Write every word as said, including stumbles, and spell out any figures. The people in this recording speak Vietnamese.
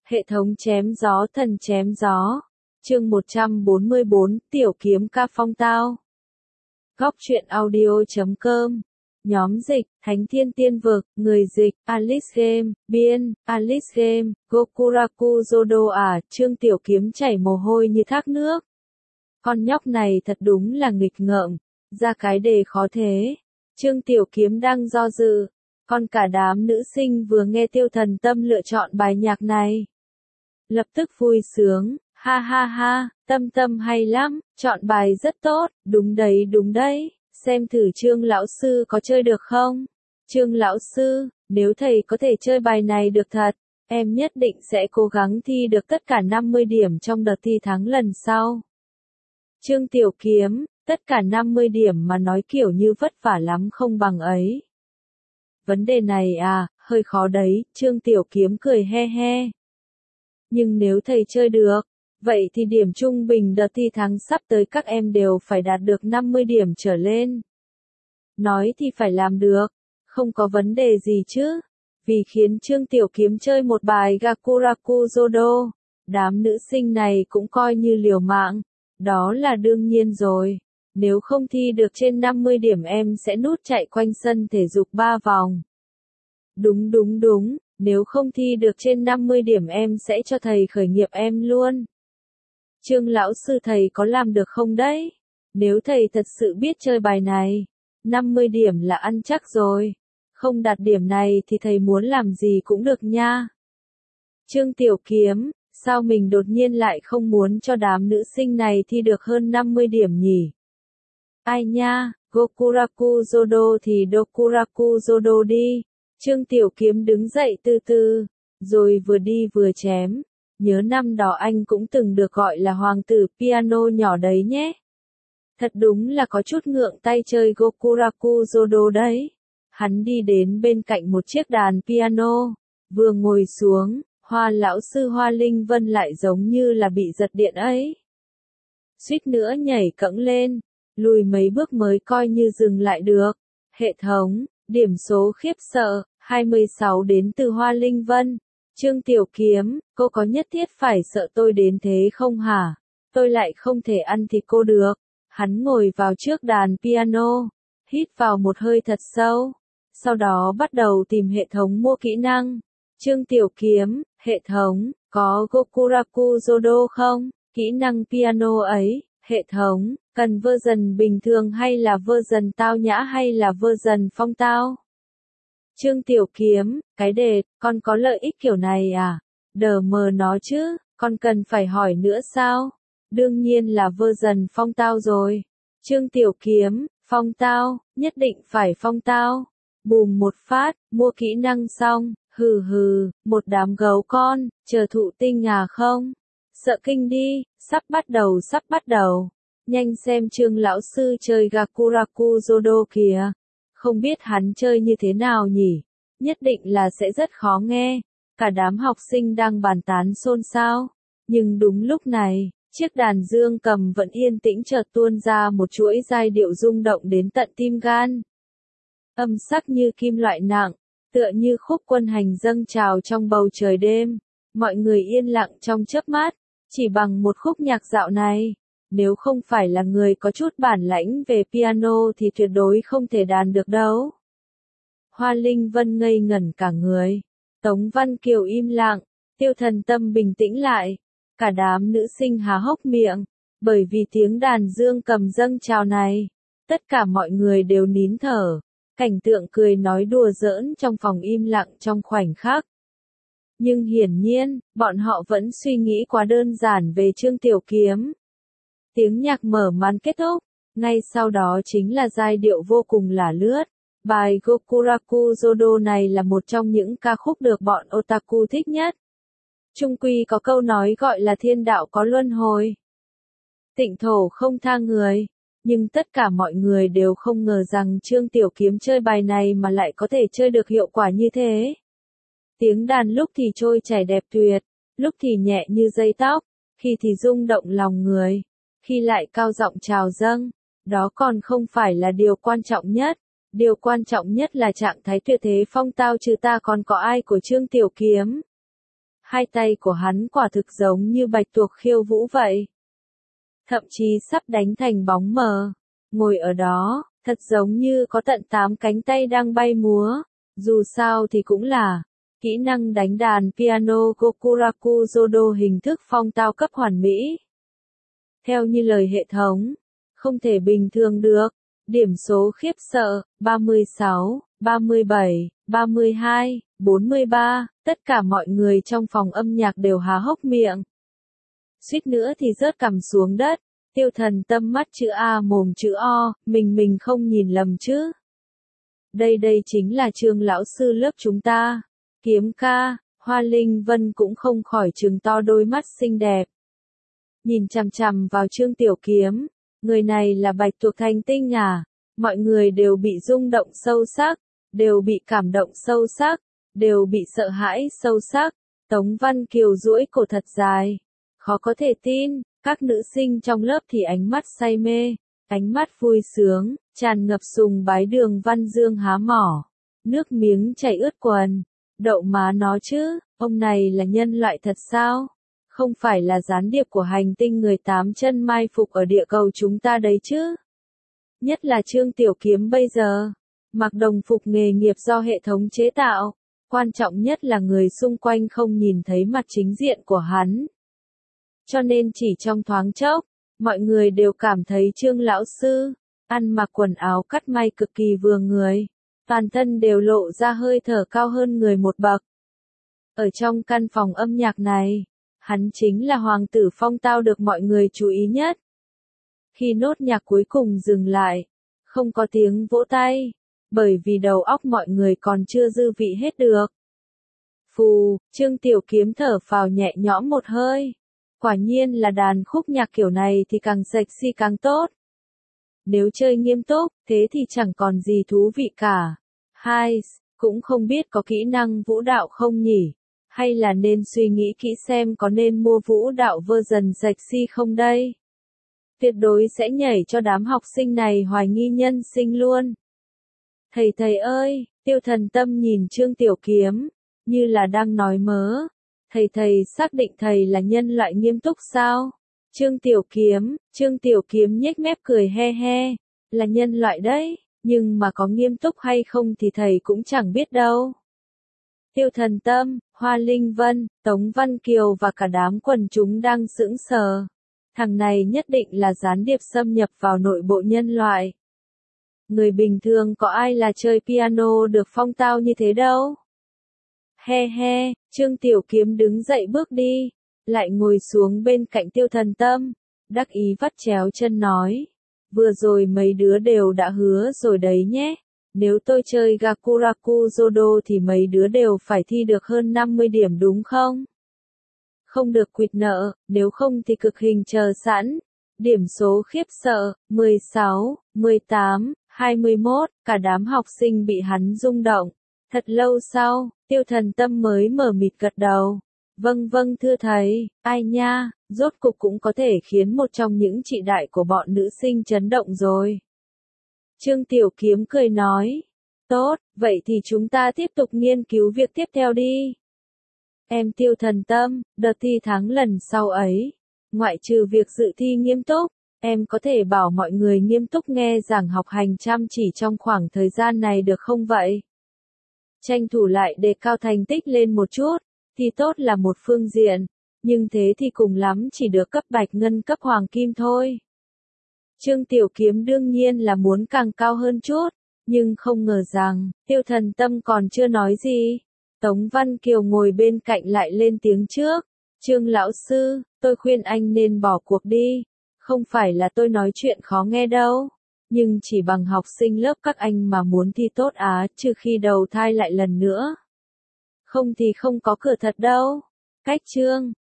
Hệ thống chém gió thần chém gió. Chương một trăm bốn mươi bốn, Tiểu kiếm ca phong tao. Góc truyện audio chấm com. Nhóm dịch, Thánh Thiên Tiên Vực, người dịch, Alice Game, biên, Alice Game, Gokuraku Zodo à, Trương Tiểu Kiếm chảy mồ hôi như thác nước. Con nhóc này thật đúng là nghịch ngợm, ra cái đề khó thế. Trương Tiểu Kiếm đang do dự, còn cả đám nữ sinh vừa nghe Tiêu Thần Tâm lựa chọn bài nhạc này. Lập tức vui sướng, ha ha ha, Tâm Tâm hay lắm, chọn bài rất tốt, đúng đấy đúng đấy, xem thử Trương lão sư có chơi được không? Trương lão sư, nếu thầy có thể chơi bài này được thật, em nhất định sẽ cố gắng thi được tất cả năm mươi điểm trong đợt thi thắng lần sau. Trương Tiểu Kiếm, tất cả năm mươi điểm mà nói kiểu như vất vả lắm không bằng ấy. Vấn đề này à, hơi khó đấy, Trương Tiểu Kiếm cười he he. Nhưng nếu thầy chơi được, vậy thì điểm trung bình đợt thi thắng sắp tới các em đều phải đạt được năm mươi điểm trở lên. Nói thì phải làm được, không có vấn đề gì chứ. Vì khiến Trương Tiểu Kiếm chơi một bài Gakuraku Zodo, đám nữ sinh này cũng coi như liều mạng, đó là đương nhiên rồi. Nếu không thi được trên năm mươi điểm em sẽ nút chạy quanh sân thể dục ba vòng. Đúng đúng đúng, nếu không thi được trên năm mươi điểm em sẽ cho thầy khởi nghiệp em luôn. Trương lão sư thầy có làm được không đấy? Nếu thầy thật sự biết chơi bài này, năm mươi điểm là ăn chắc rồi. Không đạt điểm này thì thầy muốn làm gì cũng được nha. Trương Tiểu Kiếm, sao mình đột nhiên lại không muốn cho đám nữ sinh này thi được hơn năm mươi điểm nhỉ? Ai nha, Gokuraku Zodo thì Dokuraku Zodo đi. Trương Tiểu Kiếm đứng dậy từ từ, rồi vừa đi vừa chém. Nhớ năm đó anh cũng từng được gọi là hoàng tử piano nhỏ đấy nhé. Thật đúng là có chút ngượng tay chơi Gokuraku Zodo đấy. Hắn đi đến bên cạnh một chiếc đàn piano, vừa ngồi xuống, Hoa lão sư Hoa Linh Vân lại giống như là bị giật điện ấy. Suýt nữa nhảy cẫng lên, lùi mấy bước mới coi như dừng lại được. Hệ thống, điểm số khiếp sợ, hai mươi sáu đến từ Hoa Linh Vân. Trương Tiểu Kiếm, cô có nhất thiết phải sợ tôi đến thế không hả? Tôi lại không thể ăn thịt cô được. Hắn ngồi vào trước đàn piano, hít vào một hơi thật sâu. Sau đó bắt đầu tìm hệ thống mua kỹ năng. Trương Tiểu Kiếm, hệ thống, có Gokuraku Zodo không? Kỹ năng piano ấy, hệ thống, cần version bình thường hay là version tao nhã hay là version phong tao? Trương Tiểu Kiếm, cái đề, con có lợi ích kiểu này à? Đờ mờ nó chứ, con cần phải hỏi nữa sao? Đương nhiên là version phong tao rồi. Trương Tiểu Kiếm, phong tao, nhất định phải phong tao. Bùm một phát, mua kỹ năng xong, hừ hừ, một đám gấu con, chờ thụ tinh à không? Sợ kinh đi, sắp bắt đầu sắp bắt đầu. Nhanh xem Trương lão sư chơi Gakuraku Zodo kìa. Không biết hắn chơi như thế nào nhỉ? Nhất định là sẽ rất khó nghe. Cả đám học sinh đang bàn tán xôn xao. Nhưng đúng lúc này, chiếc đàn dương cầm vẫn yên tĩnh chợt tuôn ra một chuỗi giai điệu rung động đến tận tim gan. Âm sắc như kim loại nặng, tựa như khúc quân hành dâng trào trong bầu trời đêm. Mọi người yên lặng trong chớp mắt, chỉ bằng một khúc nhạc dạo này. Nếu không phải là người có chút bản lãnh về piano thì tuyệt đối không thể đàn được đâu. Hoa Linh Vân ngây ngẩn cả người. Tống Văn Kiều im lặng, Tiêu Thần Tâm bình tĩnh lại. Cả đám nữ sinh há hốc miệng, bởi vì tiếng đàn dương cầm dâng trào này. Tất cả mọi người đều nín thở. Cảnh tượng cười nói đùa giỡn trong phòng im lặng trong khoảnh khắc. Nhưng hiển nhiên, bọn họ vẫn suy nghĩ quá đơn giản về Trương Tiểu Kiếm. Tiếng nhạc mở màn kết thúc, ngay sau đó chính là giai điệu vô cùng lả lướt. Bài Gokuraku Zodo này là một trong những ca khúc được bọn otaku thích nhất. Chung quy có câu nói gọi là thiên đạo có luân hồi. Tịnh thổ không tha người. Nhưng tất cả mọi người đều không ngờ rằng Trương Tiểu Kiếm chơi bài này mà lại có thể chơi được hiệu quả như thế. Tiếng đàn lúc thì trôi chảy đẹp tuyệt, lúc thì nhẹ như dây tóc, khi thì rung động lòng người, khi lại cao giọng trào dâng. Đó còn không phải là điều quan trọng nhất. Điều quan trọng nhất là trạng thái tuyệt thế phong tao chứ ta còn có ai của Trương Tiểu Kiếm. Hai tay của hắn quả thực giống như bạch tuộc khiêu vũ vậy. Thậm chí sắp đánh thành bóng mờ. Ngồi ở đó, thật giống như có tận tám cánh tay đang bay múa. Dù sao thì cũng là kỹ năng đánh đàn piano Gokuraku Jodo hình thức phong tao cấp hoàn mỹ. Theo như lời hệ thống, không thể bình thường được. Điểm số khiếp sợ, ba mươi sáu, ba mươi bảy, ba mươi hai, bốn mươi ba, tất cả mọi người trong phòng âm nhạc đều há hốc miệng. Suýt nữa thì rớt cằm xuống đất, Tiêu Thần Tâm mắt chữ A mồm chữ O, mình mình không nhìn lầm chứ. Đây đây chính là Trương lão sư lớp chúng ta. Kiếm ca, Hoa Linh Vân cũng không khỏi trừng to đôi mắt xinh đẹp. Nhìn chằm chằm vào Trương Tiểu Kiếm, người này là bạch tuộc thành tinh à, mọi người đều bị rung động sâu sắc, đều bị cảm động sâu sắc, đều bị sợ hãi sâu sắc. Tống Văn Kiều duỗi cổ thật dài, khó có thể tin, các nữ sinh trong lớp thì ánh mắt say mê, ánh mắt vui sướng, tràn ngập sùng bái. Đường Văn Dương há mỏ, nước miếng chảy ướt quần. Đậu má nó chứ, ông này là nhân loại thật sao? Không phải là gián điệp của hành tinh người tám chân mai phục ở địa cầu chúng ta đấy chứ? Nhất là Trương Tiểu Kiếm bây giờ, mặc đồng phục nghề nghiệp do hệ thống chế tạo, quan trọng nhất là người xung quanh không nhìn thấy mặt chính diện của hắn. Cho nên chỉ trong thoáng chốc, mọi người đều cảm thấy Trương lão sư, ăn mặc quần áo cắt may cực kỳ vừa người, toàn thân đều lộ ra hơi thở cao hơn người một bậc. Ở trong căn phòng âm nhạc này, hắn chính là hoàng tử phong tao được mọi người chú ý nhất. Khi nốt nhạc cuối cùng dừng lại, không có tiếng vỗ tay, bởi vì đầu óc mọi người còn chưa dư vị hết được. Phù, Trương Tiểu Kiếm thở phào nhẹ nhõm một hơi. Quả nhiên là đàn khúc nhạc kiểu này thì càng sexy càng tốt. Nếu chơi nghiêm túc, thế thì chẳng còn gì thú vị cả. Hai, cũng không biết có kỹ năng vũ đạo không nhỉ? Hay là nên suy nghĩ kỹ xem có nên mua vũ đạo version sexy không đây? Tuyệt đối sẽ nhảy cho đám học sinh này hoài nghi nhân sinh luôn. Thầy thầy ơi, Tiêu Thần Tâm nhìn Trương Tiểu Kiếm, như là đang nói mớ. Thầy thầy xác định thầy là nhân loại nghiêm túc sao? Trương Tiểu Kiếm, Trương Tiểu Kiếm nhếch mép cười he he, là nhân loại đấy, nhưng mà có nghiêm túc hay không thì thầy cũng chẳng biết đâu. Tiêu Thần Tâm, Hoa Linh Vân, Tống Văn Kiều và cả đám quần chúng đang sững sờ. Thằng này nhất định là gián điệp xâm nhập vào nội bộ nhân loại. Người bình thường có ai là chơi piano được phong tao như thế đâu. He he, Trương Tiểu Kiếm đứng dậy bước đi, lại ngồi xuống bên cạnh Tiêu Thần Tâm, đắc ý vắt chéo chân nói. Vừa rồi mấy đứa đều đã hứa rồi đấy nhé. Nếu tôi chơi Gakuraku Jodo thì mấy đứa đều phải thi được hơn năm mươi điểm đúng không? Không được quỵt nợ, nếu không thì cực hình chờ sẵn. Điểm số khiếp sợ, mười sáu, mười tám, hai mươi mốt, cả đám học sinh bị hắn rung động. Thật lâu sau, Tiêu Thần Tâm mới mở mịt gật đầu. Vâng vâng thưa thầy, ai nha, rốt cục cũng có thể khiến một trong những chị đại của bọn nữ sinh chấn động rồi. Trương Tiểu Kiếm cười nói. Tốt, vậy thì chúng ta tiếp tục nghiên cứu việc tiếp theo đi. Em Tiêu Thần Tâm, đợt thi tháng lần sau ấy, ngoại trừ việc dự thi nghiêm túc, em có thể bảo mọi người nghiêm túc nghe giảng học hành chăm chỉ trong khoảng thời gian này được không vậy? Tranh thủ lại đề cao thành tích lên một chút, thì tốt là một phương diện, nhưng thế thì cùng lắm chỉ được cấp bạch ngân cấp hoàng kim thôi. Trương Tiểu Kiếm đương nhiên là muốn càng cao hơn chút, nhưng không ngờ rằng, Tiêu Thần Tâm còn chưa nói gì. Tống Văn Kiều ngồi bên cạnh lại lên tiếng trước. Trương lão sư, tôi khuyên anh nên bỏ cuộc đi. Không phải là tôi nói chuyện khó nghe đâu. Nhưng chỉ bằng học sinh lớp các anh mà muốn thi tốt á, trừ khi đầu thai lại lần nữa. Không thì không có cửa thật đâu. Cách Trương,